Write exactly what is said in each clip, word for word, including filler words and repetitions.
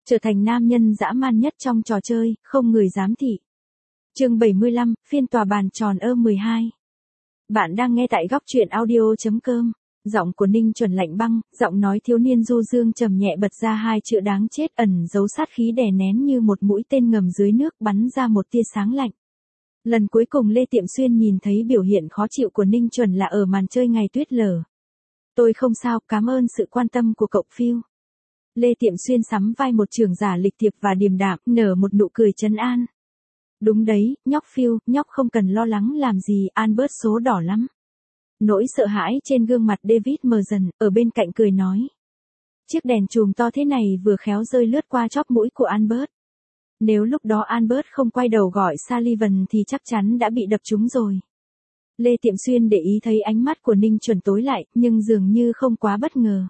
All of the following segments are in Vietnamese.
Trở thành nam nhân dã man nhất trong trò chơi, không người dám thị. Chương bảy mươi lăm, phiên tòa bàn tròn ơ mười hai. Bạn đang nghe tại góc truyện audio chấm com. Giọng của Ninh Chuẩn lạnh băng, giọng nói thiếu niên du dương trầm nhẹ bật ra hai chữ đáng chết ẩn giấu sát khí đè nén như một mũi tên ngầm dưới nước bắn ra một tia sáng lạnh. Lần cuối cùng Lê Tiệm Xuyên nhìn thấy biểu hiện khó chịu của Ninh Chuẩn là ở màn chơi ngày tuyết lở. Tôi không sao, cảm ơn sự quan tâm của cậu Phil. Lê Tiệm Xuyên sắm vai một trưởng giả lịch thiệp và điềm đạm, nở một nụ cười trấn an. Đúng đấy, nhóc Phil, nhóc không cần lo lắng làm gì, Albert số đỏ lắm. Nỗi sợ hãi trên gương mặt David mờ dần, ở bên cạnh cười nói. Chiếc đèn chùm to thế này vừa khéo rơi lướt qua chóp mũi của Albert. Nếu lúc đó Albert không quay đầu gọi Sullivan thì chắc chắn đã bị đập trúng rồi. Lê Tiệm Xuyên để ý thấy ánh mắt của Ninh Chuẩn tối lại, nhưng dường như không quá bất ngờ.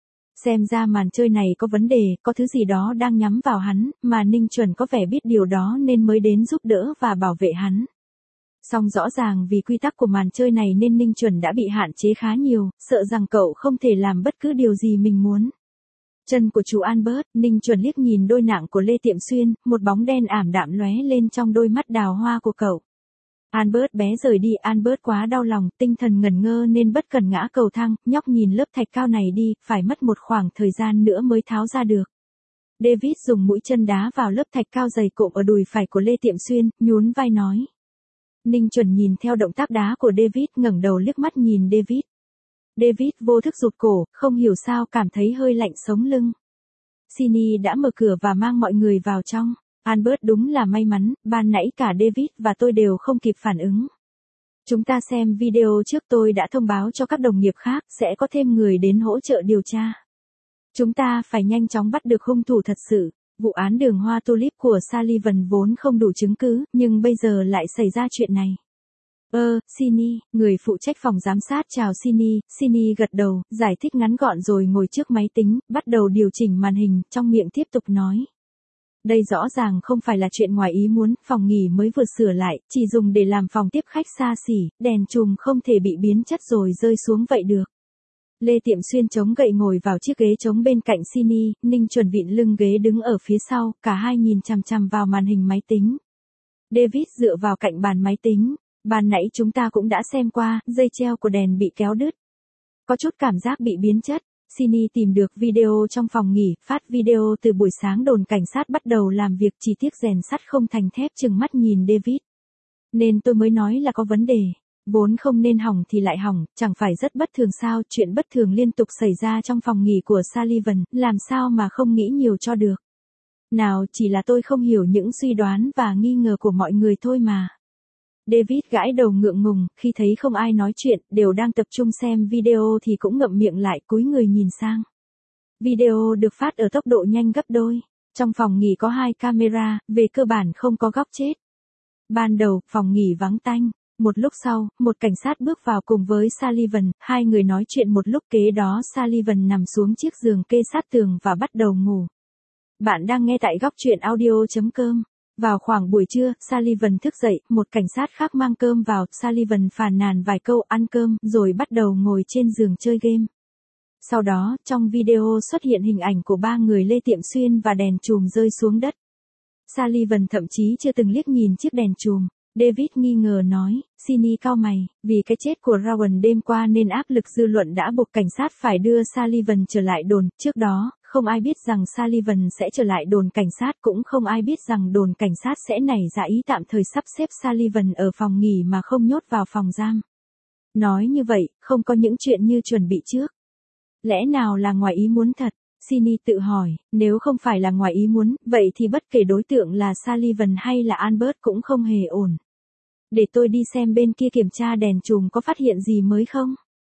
Xem ra màn chơi này có vấn đề, có thứ gì đó đang nhắm vào hắn, mà Ninh Chuẩn có vẻ biết điều đó nên mới đến giúp đỡ và bảo vệ hắn. Song rõ ràng vì quy tắc của màn chơi này nên Ninh Chuẩn đã bị hạn chế khá nhiều, sợ rằng cậu không thể làm bất cứ điều gì mình muốn. Chân của chú Albert, Ninh Chuẩn liếc nhìn đôi nạng của Lê Tiệm Xuyên, một bóng đen ảm đạm lóe lên trong đôi mắt đào hoa của cậu. Albert bé rời đi, Albert quá đau lòng, tinh thần ngẩn ngơ nên bất cần ngã cầu thang, nhóc nhìn lớp thạch cao này đi, phải mất một khoảng thời gian nữa mới tháo ra được. David dùng mũi chân đá vào lớp thạch cao dày cộm ở đùi phải của Lê Tiệm Xuyên, nhún vai nói. Ninh Chuẩn nhìn theo động tác đá của David, ngẩng đầu liếc mắt nhìn David. David vô thức rụt cổ, không hiểu sao cảm thấy hơi lạnh sống lưng. Sini đã mở cửa và mang mọi người vào trong. Albert đúng là may mắn, ban nãy cả David và tôi đều không kịp phản ứng. Chúng ta xem video trước, tôi đã thông báo cho các đồng nghiệp khác, sẽ có thêm người đến hỗ trợ điều tra. Chúng ta phải nhanh chóng bắt được hung thủ thật sự. Vụ án đường hoa tulip của Sullivan vốn không đủ chứng cứ, nhưng bây giờ lại xảy ra chuyện này. Ơ, Sini, người phụ trách phòng giám sát chào Sini, Sini gật đầu, giải thích ngắn gọn rồi ngồi trước máy tính, bắt đầu điều chỉnh màn hình, trong miệng tiếp tục nói. Đây rõ ràng không phải là chuyện ngoài ý muốn, phòng nghỉ mới vừa sửa lại, chỉ dùng để làm phòng tiếp khách xa xỉ, đèn chùm không thể bị biến chất rồi rơi xuống vậy được. Lê Tiệm Xuyên chống gậy ngồi vào chiếc ghế trống bên cạnh Sini, Ninh Chuẩn vịn lưng ghế đứng ở phía sau, cả hai nhìn chằm chằm vào màn hình máy tính. David dựa vào cạnh bàn máy tính, ban nãy chúng ta cũng đã xem qua, dây treo của đèn bị kéo đứt. Có chút cảm giác bị biến chất. Sini tìm được video trong phòng nghỉ, phát video từ buổi sáng đồn cảnh sát bắt đầu làm việc, chỉ tiếc rèn sắt không thành thép, trừng mắt nhìn David. Nên tôi mới nói là có vấn đề. Vốn không nên hỏng thì lại hỏng, chẳng phải rất bất thường sao, chuyện bất thường liên tục xảy ra trong phòng nghỉ của Sullivan, làm sao mà không nghĩ nhiều cho được. Nào, chỉ là tôi không hiểu những suy đoán và nghi ngờ của mọi người thôi mà. David gãi đầu ngượng ngùng, khi thấy không ai nói chuyện, đều đang tập trung xem video thì cũng ngậm miệng lại, cúi người nhìn sang. Video được phát ở tốc độ nhanh gấp đôi. Trong phòng nghỉ có hai camera, về cơ bản không có góc chết. Ban đầu, phòng nghỉ vắng tanh. Một lúc sau, một cảnh sát bước vào cùng với Sullivan, hai người nói chuyện một lúc, kế đó Sullivan nằm xuống chiếc giường kê sát tường và bắt đầu ngủ. Bạn đang nghe tại góc truyện audio chấm com. Vào khoảng buổi trưa, Sullivan thức dậy, một cảnh sát khác mang cơm vào, Sullivan phàn nàn vài câu, ăn cơm, rồi bắt đầu ngồi trên giường chơi game. Sau đó, trong video xuất hiện hình ảnh của ba người Lê Tiệm Xuyên và đèn chùm rơi xuống đất. Sullivan thậm chí chưa từng liếc nhìn chiếc đèn chùm. David nghi ngờ nói, Sini cau mày, vì cái chết của Rowan đêm qua nên áp lực dư luận đã buộc cảnh sát phải đưa Sullivan trở lại đồn, trước đó, không ai biết rằng Sullivan sẽ trở lại đồn cảnh sát, cũng không ai biết rằng đồn cảnh sát sẽ nảy ra ý tạm thời sắp xếp Sullivan ở phòng nghỉ mà không nhốt vào phòng giam. Nói như vậy, không có những chuyện như chuẩn bị trước. Lẽ nào là ngoài ý muốn thật? Sini tự hỏi, nếu không phải là ngoài ý muốn, vậy thì bất kể đối tượng là Sullivan hay là Albert cũng không hề ổn. Để tôi đi xem bên kia kiểm tra đèn chùm có phát hiện gì mới không?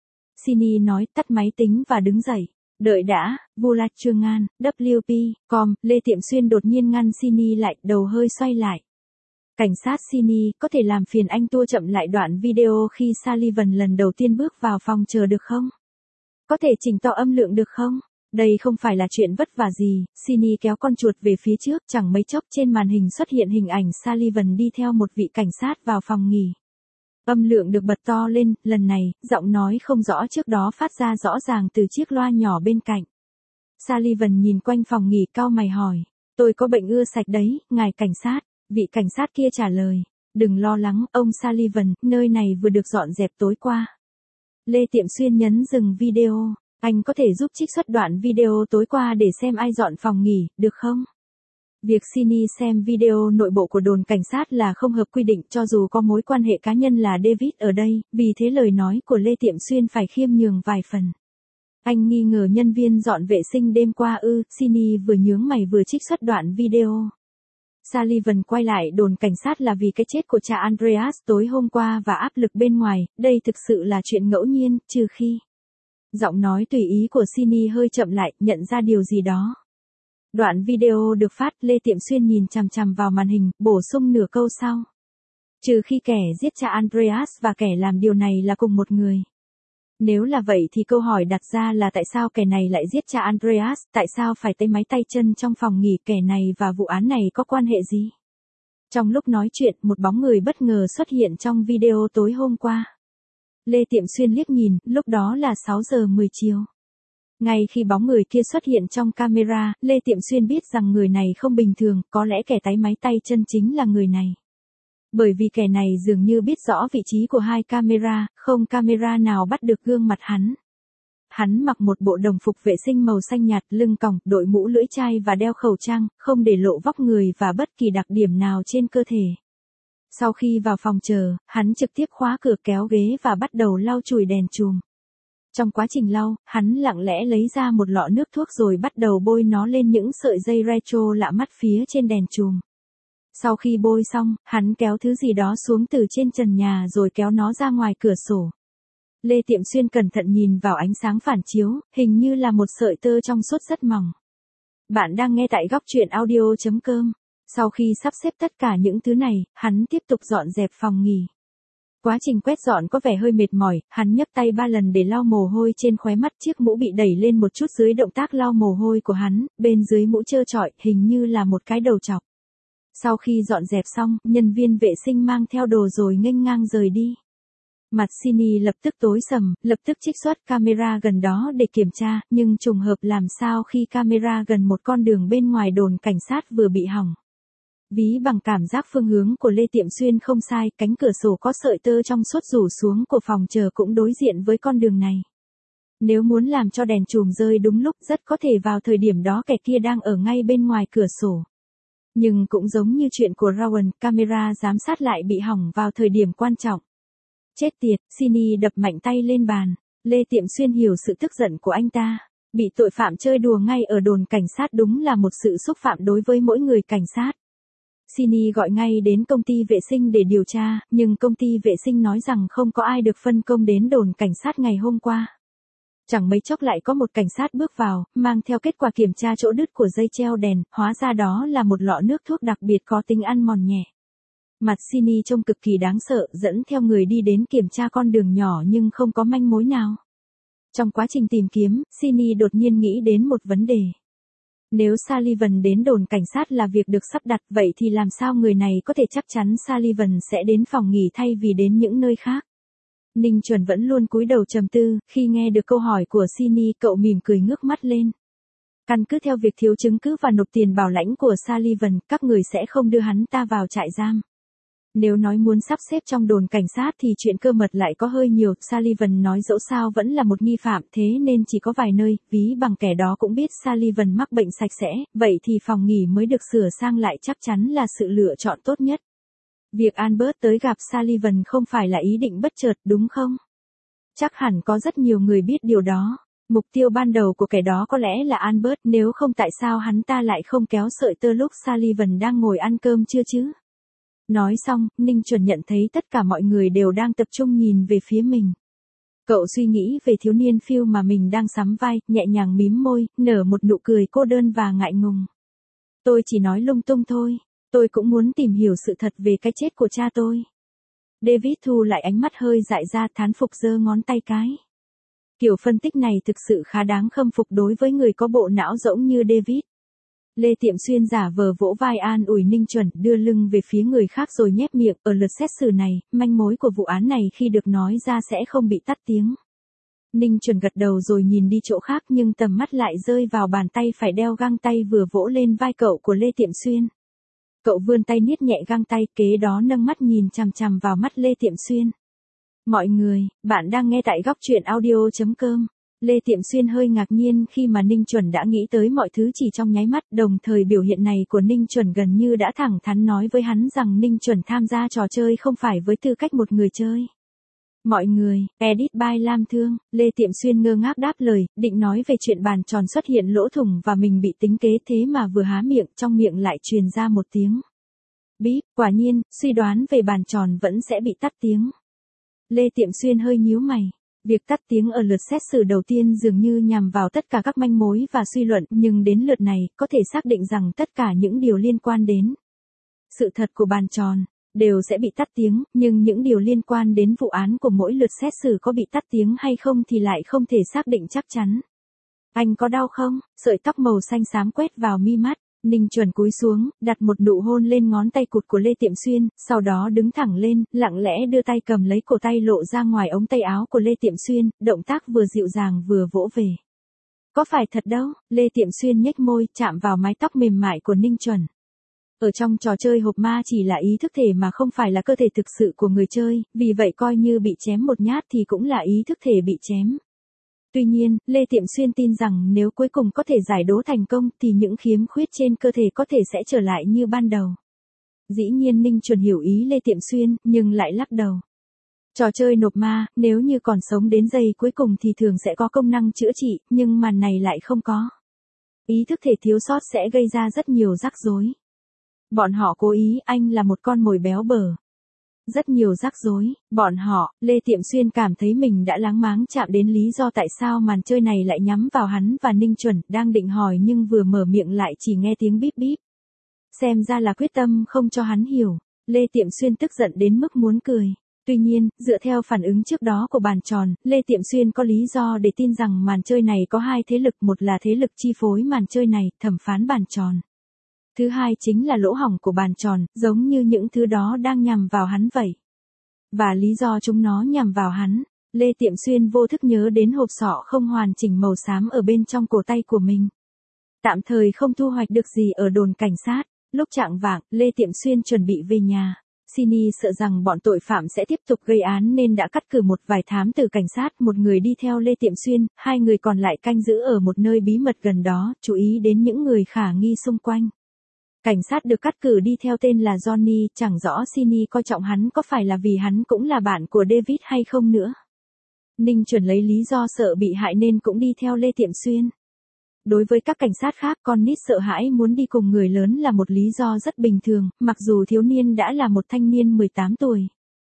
Sini nói, tắt máy tính và đứng dậy. Đợi đã, Vulat Chungan, W P, com, Lê Tiệm Xuyên đột nhiên ngăn Sini lại, đầu hơi xoay lại. Cảnh sát Sini, có thể làm phiền anh tua chậm lại đoạn video khi Sullivan lần đầu tiên bước vào phòng chờ được không? Có thể chỉnh to âm lượng được không? Đây không phải là chuyện vất vả gì, Sini kéo con chuột về phía trước, chẳng mấy chốc trên màn hình xuất hiện hình ảnh Sullivan đi theo một vị cảnh sát vào phòng nghỉ. Âm lượng được bật to lên, lần này, giọng nói không rõ trước đó phát ra rõ ràng từ chiếc loa nhỏ bên cạnh. Sullivan nhìn quanh phòng nghỉ, cau mày hỏi, Tôi có bệnh ưa sạch đấy, ngài cảnh sát. Vị cảnh sát kia trả lời. Đừng lo lắng, ông Sullivan, nơi này vừa được dọn dẹp tối qua. Lê Tiệm Xuyên nhấn dừng video. Anh có thể giúp trích xuất đoạn video tối qua để xem ai dọn phòng nghỉ, được không? Việc Cindy xem video nội bộ của đồn cảnh sát là không hợp quy định cho dù có mối quan hệ cá nhân là David ở đây, vì thế lời nói của Lê Tiệm Xuyên phải khiêm nhường vài phần. Anh nghi ngờ nhân viên dọn vệ sinh đêm qua ư, Cindy vừa nhướng mày vừa trích xuất đoạn video. Sullivan quay lại đồn cảnh sát là vì cái chết của cha Andreas tối hôm qua và áp lực bên ngoài, đây thực sự là chuyện ngẫu nhiên, trừ khi. Giọng nói tùy ý của Cindy hơi chậm lại, nhận ra điều gì đó. Đoạn video được phát, Lê Tiệm Xuyên nhìn chằm chằm vào màn hình, bổ sung nửa câu sau. Trừ khi kẻ giết cha Andreas và kẻ làm điều này là cùng một người. Nếu là vậy thì câu hỏi đặt ra là tại sao kẻ này lại giết cha Andreas, tại sao phải tấy máy tay chân trong phòng nghỉ, kẻ này và vụ án này có quan hệ gì? Trong lúc nói chuyện, một bóng người bất ngờ xuất hiện trong video tối hôm qua. Lê Tiệm Xuyên liếc nhìn, lúc đó là sáu giờ mười chiều. Ngay khi bóng người kia xuất hiện trong camera, Lê Tiệm Xuyên biết rằng người này không bình thường, có lẽ kẻ tấy máy tay chân chính là người này. Bởi vì kẻ này dường như biết rõ vị trí của hai camera, không camera nào bắt được gương mặt hắn. Hắn mặc một bộ đồng phục vệ sinh màu xanh nhạt, lưng còng, đội mũ lưỡi chai và đeo khẩu trang, không để lộ vóc người và bất kỳ đặc điểm nào trên cơ thể. Sau khi vào phòng chờ, hắn trực tiếp khóa cửa, kéo ghế và bắt đầu lau chùi đèn chùm. Trong quá trình lau, hắn lặng lẽ lấy ra một lọ nước thuốc rồi bắt đầu bôi nó lên những sợi dây retro lạ mắt phía trên đèn chùm. Sau khi bôi xong, hắn kéo thứ gì đó xuống từ trên trần nhà rồi kéo nó ra ngoài cửa sổ. Lê Tiệm Xuyên cẩn thận nhìn vào ánh sáng phản chiếu, hình như là một sợi tơ trong suốt rất mỏng. Bạn đang nghe tại góc truyện audio chấm com. Sau khi sắp xếp tất cả những thứ này, hắn tiếp tục dọn dẹp phòng nghỉ. Quá trình quét dọn có vẻ hơi mệt mỏi, hắn nhấc tay ba lần để lau mồ hôi trên khóe mắt, chiếc mũ bị đẩy lên một chút dưới động tác lau mồ hôi của hắn, bên dưới mũ trơ trọi, hình như là một cái đầu trọc. Sau khi dọn dẹp xong, nhân viên vệ sinh mang theo đồ rồi nghênh ngang rời đi. Mặt Cindy lập tức tối sầm, lập tức trích xuất camera gần đó để kiểm tra, nhưng trùng hợp làm sao khi camera gần một con đường bên ngoài đồn cảnh sát vừa bị hỏng. Ví bằng cảm giác phương hướng của Lê Tiệm Xuyên không sai, cánh cửa sổ có sợi tơ trong suốt rủ xuống của phòng chờ cũng đối diện với con đường này. Nếu muốn làm cho đèn chùm rơi đúng lúc, rất có thể vào thời điểm đó kẻ kia đang ở ngay bên ngoài cửa sổ. Nhưng cũng giống như chuyện của Rowan, camera giám sát lại bị hỏng vào thời điểm quan trọng. Chết tiệt, Cindy đập mạnh tay lên bàn. Lê Tiệm Xuyên hiểu sự tức giận của anh ta. Bị tội phạm chơi đùa ngay ở đồn cảnh sát đúng là một sự xúc phạm đối với mỗi người cảnh sát. Cindy gọi ngay đến công ty vệ sinh để điều tra, nhưng công ty vệ sinh nói rằng không có ai được phân công đến đồn cảnh sát ngày hôm qua. Chẳng mấy chốc lại có một cảnh sát bước vào, mang theo kết quả kiểm tra chỗ đứt của dây treo đèn, hóa ra đó là một lọ nước thuốc đặc biệt có tính ăn mòn nhẹ. Mặt Cindy trông cực kỳ đáng sợ, dẫn theo người đi đến kiểm tra con đường nhỏ nhưng không có manh mối nào. Trong quá trình tìm kiếm, Cindy đột nhiên nghĩ đến một vấn đề. Nếu Sullivan đến đồn cảnh sát là việc được sắp đặt, vậy thì làm sao người này có thể chắc chắn Sullivan sẽ đến phòng nghỉ thay vì đến những nơi khác? Ninh Chuẩn vẫn luôn cúi đầu trầm tư, khi nghe được câu hỏi của Cindy, cậu mỉm cười ngước mắt lên. Căn cứ theo việc thiếu chứng cứ và nộp tiền bảo lãnh của Sullivan, các người sẽ không đưa hắn ta vào trại giam. Nếu nói muốn sắp xếp trong đồn cảnh sát thì chuyện cơ mật lại có hơi nhiều, Sullivan nói dẫu sao vẫn là một nghi phạm, thế nên chỉ có vài nơi, ví bằng kẻ đó cũng biết Sullivan mắc bệnh sạch sẽ, vậy thì phòng nghỉ mới được sửa sang lại chắc chắn là sự lựa chọn tốt nhất. Việc Albert tới gặp Sullivan không phải là ý định bất chợt, đúng không? Chắc hẳn có rất nhiều người biết điều đó. Mục tiêu ban đầu của kẻ đó có lẽ là Albert, nếu không tại sao hắn ta lại không kéo sợi tơ lúc Sullivan đang ngồi ăn cơm trưa chứ? Nói xong, Ninh Chuẩn nhận thấy tất cả mọi người đều đang tập trung nhìn về phía mình. Cậu suy nghĩ về thiếu niên Phil mà mình đang sắm vai, nhẹ nhàng mím môi, nở một nụ cười cô đơn và ngại ngùng. Tôi chỉ nói lung tung thôi, tôi cũng muốn tìm hiểu sự thật về cái chết của cha tôi. David thu lại ánh mắt hơi dại ra, thán phục giơ ngón tay cái. Kiểu phân tích này thực sự khá đáng khâm phục đối với người có bộ não rỗng như David. Lê Tiệm Xuyên giả vờ vỗ vai an ủi Ninh Chuẩn, đưa lưng về phía người khác rồi nhếch miệng, ở lượt xét xử này, manh mối của vụ án này khi được nói ra sẽ không bị tắt tiếng. Ninh Chuẩn gật đầu rồi nhìn đi chỗ khác nhưng tầm mắt lại rơi vào bàn tay phải đeo găng tay vừa vỗ lên vai cậu của Lê Tiệm Xuyên. Cậu vươn tay niết nhẹ găng tay, kế đó nâng mắt nhìn chằm chằm vào mắt Lê Tiệm Xuyên. Mọi người, bạn đang nghe tại góc truyện audio chấm com. Lê Tiệm Xuyên hơi ngạc nhiên khi mà Ninh Chuẩn đã nghĩ tới mọi thứ chỉ trong nháy mắt, đồng thời biểu hiện này của Ninh Chuẩn gần như đã thẳng thắn nói với hắn rằng Ninh Chuẩn tham gia trò chơi không phải với tư cách một người chơi. Mọi người, edit by Lam Thương. Lê Tiệm Xuyên ngơ ngác đáp lời, định nói về chuyện bàn tròn xuất hiện lỗ thủng và mình bị tính kế, thế mà vừa há miệng, trong miệng lại truyền ra một tiếng bíp. Quả nhiên, suy đoán về bàn tròn vẫn sẽ bị tắt tiếng. Lê Tiệm Xuyên hơi nhíu mày. Việc tắt tiếng ở lượt xét xử đầu tiên dường như nhằm vào tất cả các manh mối và suy luận, nhưng đến lượt này, có thể xác định rằng tất cả những điều liên quan đến sự thật của bàn tròn đều sẽ bị tắt tiếng, nhưng những điều liên quan đến vụ án của mỗi lượt xét xử có bị tắt tiếng hay không thì lại không thể xác định chắc chắn. Anh có đau không? Sợi tóc màu xanh xám quét vào mi mắt. Ninh Chuẩn cúi xuống, đặt một nụ hôn lên ngón tay cụt của Lê Tiệm Xuyên, sau đó đứng thẳng lên, lặng lẽ đưa tay cầm lấy cổ tay lộ ra ngoài ống tay áo của Lê Tiệm Xuyên, động tác vừa dịu dàng vừa vỗ về. Có phải thật đâu? Lê Tiệm Xuyên nhếch môi, chạm vào mái tóc mềm mại của Ninh Chuẩn. Ở trong trò chơi hộp ma chỉ là ý thức thể mà không phải là cơ thể thực sự của người chơi, vì vậy coi như bị chém một nhát thì cũng là ý thức thể bị chém. Tuy nhiên, Lê Tiệm Xuyên tin rằng nếu cuối cùng có thể giải đố thành công thì những khiếm khuyết trên cơ thể có thể sẽ trở lại như ban đầu. Dĩ nhiên Ninh Chuẩn hiểu ý Lê Tiệm Xuyên, nhưng lại lắc đầu. Trò chơi nộp ma, nếu như còn sống đến giây cuối cùng thì thường sẽ có công năng chữa trị, nhưng màn này lại không có. Ý thức thể thiếu sót sẽ gây ra rất nhiều rắc rối. Bọn họ cố ý, anh là một con mồi béo bở. Rất nhiều rắc rối, bọn họ, Lê Tiệm Xuyên cảm thấy mình đã láng máng chạm đến lý do tại sao màn chơi này lại nhắm vào hắn và Ninh Chuẩn, đang định hỏi nhưng vừa mở miệng lại chỉ nghe tiếng bíp bíp. Xem ra là quyết tâm không cho hắn hiểu, Lê Tiệm Xuyên tức giận đến mức muốn cười. Tuy nhiên, dựa theo phản ứng trước đó của bàn tròn, Lê Tiệm Xuyên có lý do để tin rằng màn chơi này có hai thế lực, một là thế lực chi phối màn chơi này, thẩm phán bàn tròn. Thứ hai chính là lỗ hổng của bàn tròn, giống như những thứ đó đang nhằm vào hắn vậy. Và lý do chúng nó nhằm vào hắn, Lê Tiệm Xuyên vô thức nhớ đến hộp sọ không hoàn chỉnh màu xám ở bên trong cổ tay của mình. Tạm thời không thu hoạch được gì ở đồn cảnh sát, lúc chạng vạng, Lê Tiệm Xuyên chuẩn bị về nhà. Sini sợ rằng bọn tội phạm sẽ tiếp tục gây án nên đã cắt cử một vài thám tử cảnh sát, một người đi theo Lê Tiệm Xuyên, hai người còn lại canh giữ ở một nơi bí mật gần đó, chú ý đến những người khả nghi xung quanh. Cảnh sát được cắt cử đi theo tên là Johnny, chẳng rõ Sini coi trọng hắn có phải là vì hắn cũng là bạn của David hay không nữa. Ninh Chuẩn lấy lý do sợ bị hại nên cũng đi theo Lê Tiệm Xuyên. Đối với các cảnh sát khác, con nít sợ hãi muốn đi cùng người lớn là một lý do rất bình thường, mặc dù thiếu niên đã là một thanh niên mười tám tuổi.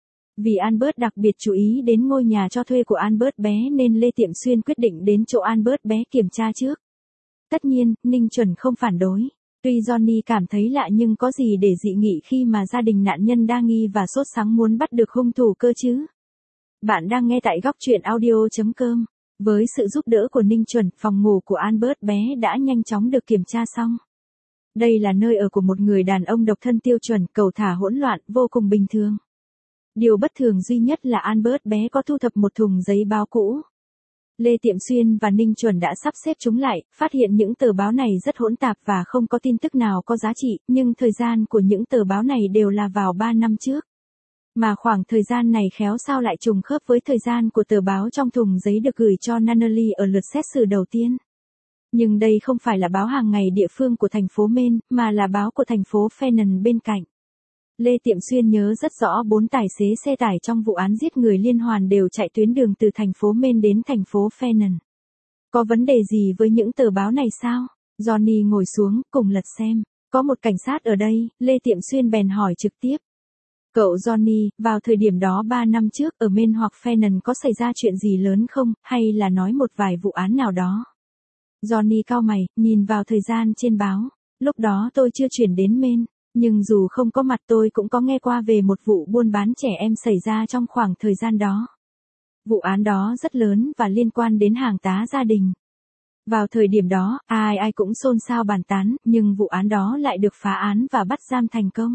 Vì Albert đặc biệt chú ý đến ngôi nhà cho thuê của Albert bé nên Lê Tiệm Xuyên quyết định đến chỗ Albert bé kiểm tra trước. Tất nhiên, Ninh Chuẩn không phản đối. Tuy Johnny cảm thấy lạ nhưng có gì để dị nghị khi mà gia đình nạn nhân đa nghi và sốt sắng muốn bắt được hung thủ cơ chứ. Bạn đang nghe tại góc truyện audio chấm com. Với sự giúp đỡ của Ninh Chuẩn, phòng ngủ của Albert bé đã nhanh chóng được kiểm tra xong. Đây là nơi ở của một người đàn ông độc thân tiêu chuẩn, cầu thả hỗn loạn, vô cùng bình thường. Điều bất thường duy nhất là Albert bé có thu thập một thùng giấy báo cũ. Lê Tiệm Xuyên và Ninh Chuẩn đã sắp xếp chúng lại, phát hiện những tờ báo này rất hỗn tạp và không có tin tức nào có giá trị, nhưng thời gian của những tờ báo này đều là vào ba năm trước. Mà khoảng thời gian này khéo sao lại trùng khớp với thời gian của tờ báo trong thùng giấy được gửi cho Nunnally ở lượt xét xử đầu tiên. Nhưng đây không phải là báo hàng ngày địa phương của thành phố Maine, mà là báo của thành phố Fenton bên cạnh. Lê Tiệm Xuyên nhớ rất rõ bốn tài xế xe tải trong vụ án giết người liên hoàn đều chạy tuyến đường từ thành phố Maine đến thành phố Fenton. Có vấn đề gì với những tờ báo này sao? Johnny ngồi xuống, cùng lật xem. Có một cảnh sát ở đây, Lê Tiệm Xuyên bèn hỏi trực tiếp. Cậu Johnny, vào thời điểm đó ba năm trước ở Maine hoặc Fenton có xảy ra chuyện gì lớn không, hay là nói một vài vụ án nào đó? Johnny cau mày, nhìn vào thời gian trên báo. Lúc đó tôi chưa chuyển đến Maine. Nhưng dù không có mặt tôi cũng có nghe qua về một vụ buôn bán trẻ em xảy ra trong khoảng thời gian đó. Vụ án đó rất lớn và liên quan đến hàng tá gia đình. Vào thời điểm đó, ai ai cũng xôn xao bàn tán, nhưng vụ án đó lại được phá án và bắt giam thành công.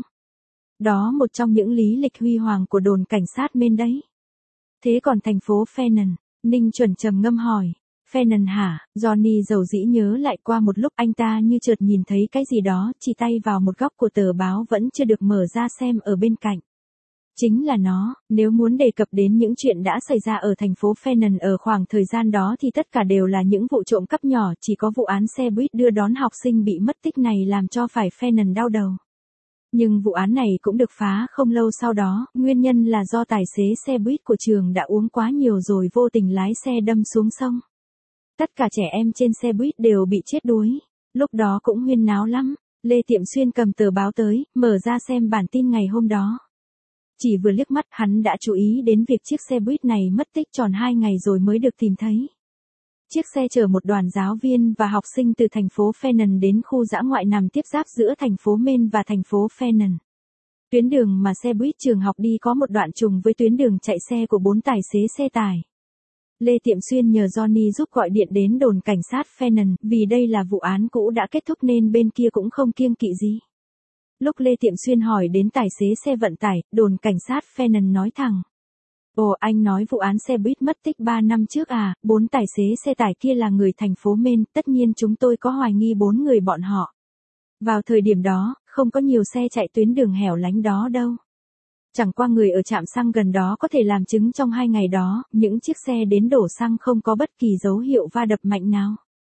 Đó một trong những lý lịch huy hoàng của đồn cảnh sát Maine đấy. Thế còn thành phố Fenton, Ninh Chuẩn trầm ngâm hỏi. Fennon hả? Johnny dầu dĩ nhớ lại qua một lúc anh ta như chợt nhìn thấy cái gì đó, chỉ tay vào một góc của tờ báo vẫn chưa được mở ra xem ở bên cạnh. Chính là nó, nếu muốn đề cập đến những chuyện đã xảy ra ở thành phố Fennon ở khoảng thời gian đó thì tất cả đều là những vụ trộm cắp nhỏ, chỉ có vụ án xe buýt đưa đón học sinh bị mất tích này làm cho phải Fennon đau đầu. Nhưng vụ án này cũng được phá không lâu sau đó, nguyên nhân là do tài xế xe buýt của trường đã uống quá nhiều rồi vô tình lái xe đâm xuống sông. Tất cả trẻ em trên xe buýt đều bị chết đuối. Lúc đó cũng huyên náo lắm. Lê Tiệm Xuyên cầm tờ báo tới, mở ra xem bản tin ngày hôm đó. Chỉ vừa liếc mắt hắn đã chú ý đến việc chiếc xe buýt này mất tích tròn hai ngày rồi mới được tìm thấy. Chiếc xe chở một đoàn giáo viên và học sinh từ thành phố Fennon đến khu dã ngoại nằm tiếp giáp giữa thành phố Maine và thành phố Fennon. Tuyến đường mà xe buýt trường học đi có một đoạn trùng với tuyến đường chạy xe của bốn tài xế xe tải. Lê Tiệm Xuyên nhờ Johnny giúp gọi điện đến đồn cảnh sát Fennon, vì đây là vụ án cũ đã kết thúc nên bên kia cũng không kiêng kỵ gì. Lúc Lê Tiệm Xuyên hỏi đến tài xế xe vận tải, đồn cảnh sát Fennon nói thẳng. Ồ, anh nói vụ án xe buýt mất tích ba năm trước à, bốn tài xế xe tải kia là người thành phố Maine, tất nhiên chúng tôi có hoài nghi bốn người bọn họ. Vào thời điểm đó, không có nhiều xe chạy tuyến đường hẻo lánh đó đâu. Chẳng qua người ở trạm xăng gần đó có thể làm chứng trong hai ngày đó, những chiếc xe đến đổ xăng không có bất kỳ dấu hiệu va đập mạnh nào.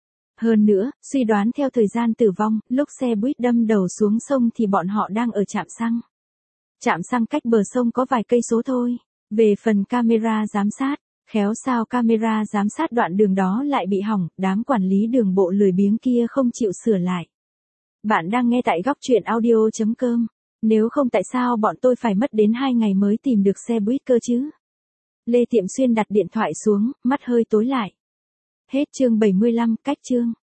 Hơn nữa, suy đoán theo thời gian tử vong, lúc xe buýt đâm đầu xuống sông thì bọn họ đang ở trạm xăng. Trạm xăng cách bờ sông có vài cây số thôi. Về phần camera giám sát, khéo sao camera giám sát đoạn đường đó lại bị hỏng, đám quản lý đường bộ lười biếng kia không chịu sửa lại. Bạn đang nghe tại góc truyện audio chấm com. Nếu không tại sao bọn tôi phải mất đến hai ngày mới tìm được xe buýt cơ chứ? Lê Tiệm Xuyên đặt điện thoại xuống, mắt hơi tối lại. Hết chương bảy mươi lăm, cách chương.